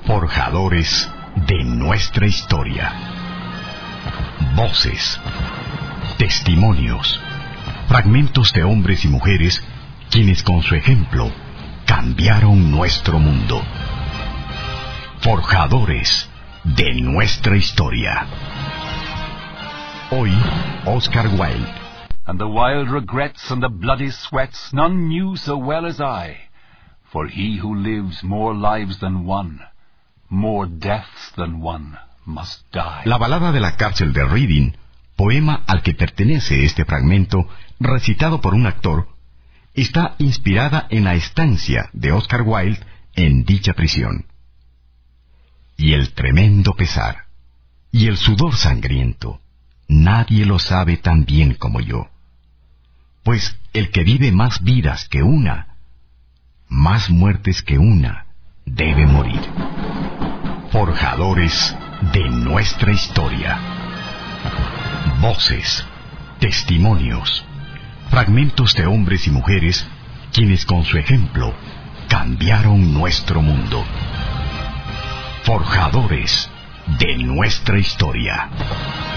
Forjadores de nuestra historia. Voces, testimonios, fragmentos de hombres y mujeres quienes con su ejemplo cambiaron nuestro mundo. Forjadores de nuestra historia. Hoy, Oscar Wilde. And the wild regrets and the bloody sweats none knew so well as I. For he who lives more lives than one, more deaths than one, must die. La balada de la cárcel de Reading, poema al que pertenece este fragmento, recitado por un actor, está inspirada en la estancia de Oscar Wilde en dicha prisión. Y el tremendo pesar, y el sudor sangriento, nadie lo sabe tan bien como yo. Pues el que vive más vidas que una, más muertes que una, debe morir. Forjadores de nuestra historia. Voces, testimonios, fragmentos de hombres y mujeres quienes con su ejemplo cambiaron nuestro mundo. Forjadores de nuestra historia.